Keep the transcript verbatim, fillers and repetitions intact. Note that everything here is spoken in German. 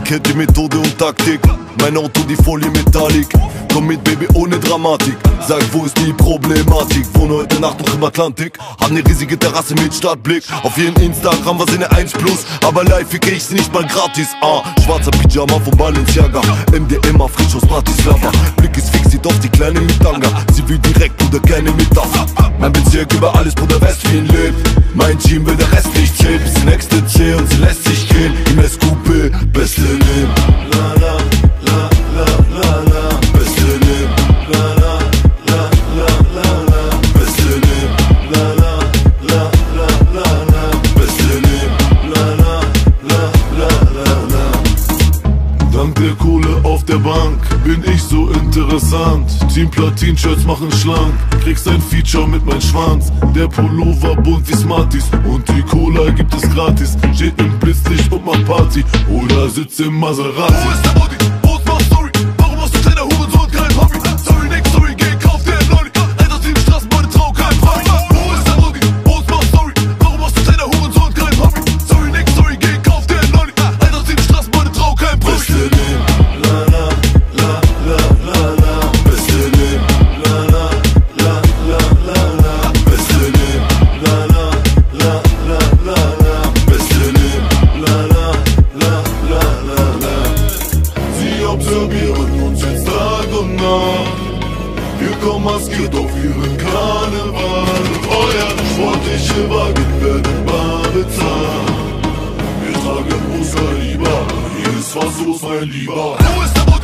kennt die Methode und Taktik. Mein Auto, die Folie Metallic. Komm mit, Baby, ohne Dramatik. Sag, wo ist die Problematik? Wohne heute Nacht noch im Atlantik. Hab ne riesige Terrasse mit Stadtblick. Auf jeden Instagram war sie ne eins plus. Aber live ficke ich sie nicht mal gratis. Ah, schwarzer Pyjama von Balenciaga. M D M frisch aus Bratislava. Blick ist fixiert auf die kleine Mitanga. Sie will direkt, Bruder, keine Metapher. Mein Bezirk über alles, Bruder, Westwien lebt. Mein Team will der Rest nicht zählen. Bis die nächste C und sie lässt sich gehen. Im S Q P, beste Leben. La la, la, la, la, la. Beste Leben. La la, la, la, la, la. Beste Leben. La la, la, la, la, la. Beste Leben. La la, la, la, la, la. Dank der Kohle auf der Bank bin ich so interessant. Team Platin-Shirts machen schlank. Kriegst ein Feature mit meinem Schwanz. Der Pullover bunt wie Smarties. Und die Cola gibt es gratis. Steht im Blitzlicht und macht Party. Oder sitzt im Maserati. Wo ist der Body? Wo ist meine Story? Warum hast du kleiner Hurensohn kein Hobby? Sorry, nix, sorry, geh, kauf dir ein Lolli. Rein aus den Straßen, meine Trau, kein Promi. Wo ist der Body? Wo ist meine Story? Warum hast du kleiner Hurensohn kein Hobby? Sorry, nix, sorry, geh, kauf dir ein Lolli. Rein aus den Straßen, meine Trau, kein Promi. Beste Leben. La la, la, la, la, la. Beste Leben. La la, la, la, la, la. Beste Leben. La la, la, la, la, la. Beste Leben. La la, la, la, la, la. Sie observieren uns jetzt Tag und Nacht. Wir kommen maskiert auf ihren Karneval. Euer sportliche Wagen werden bar bezahlt. Wir tragen Muster lieber, hier ist was los, mein Lieber. Wo ist der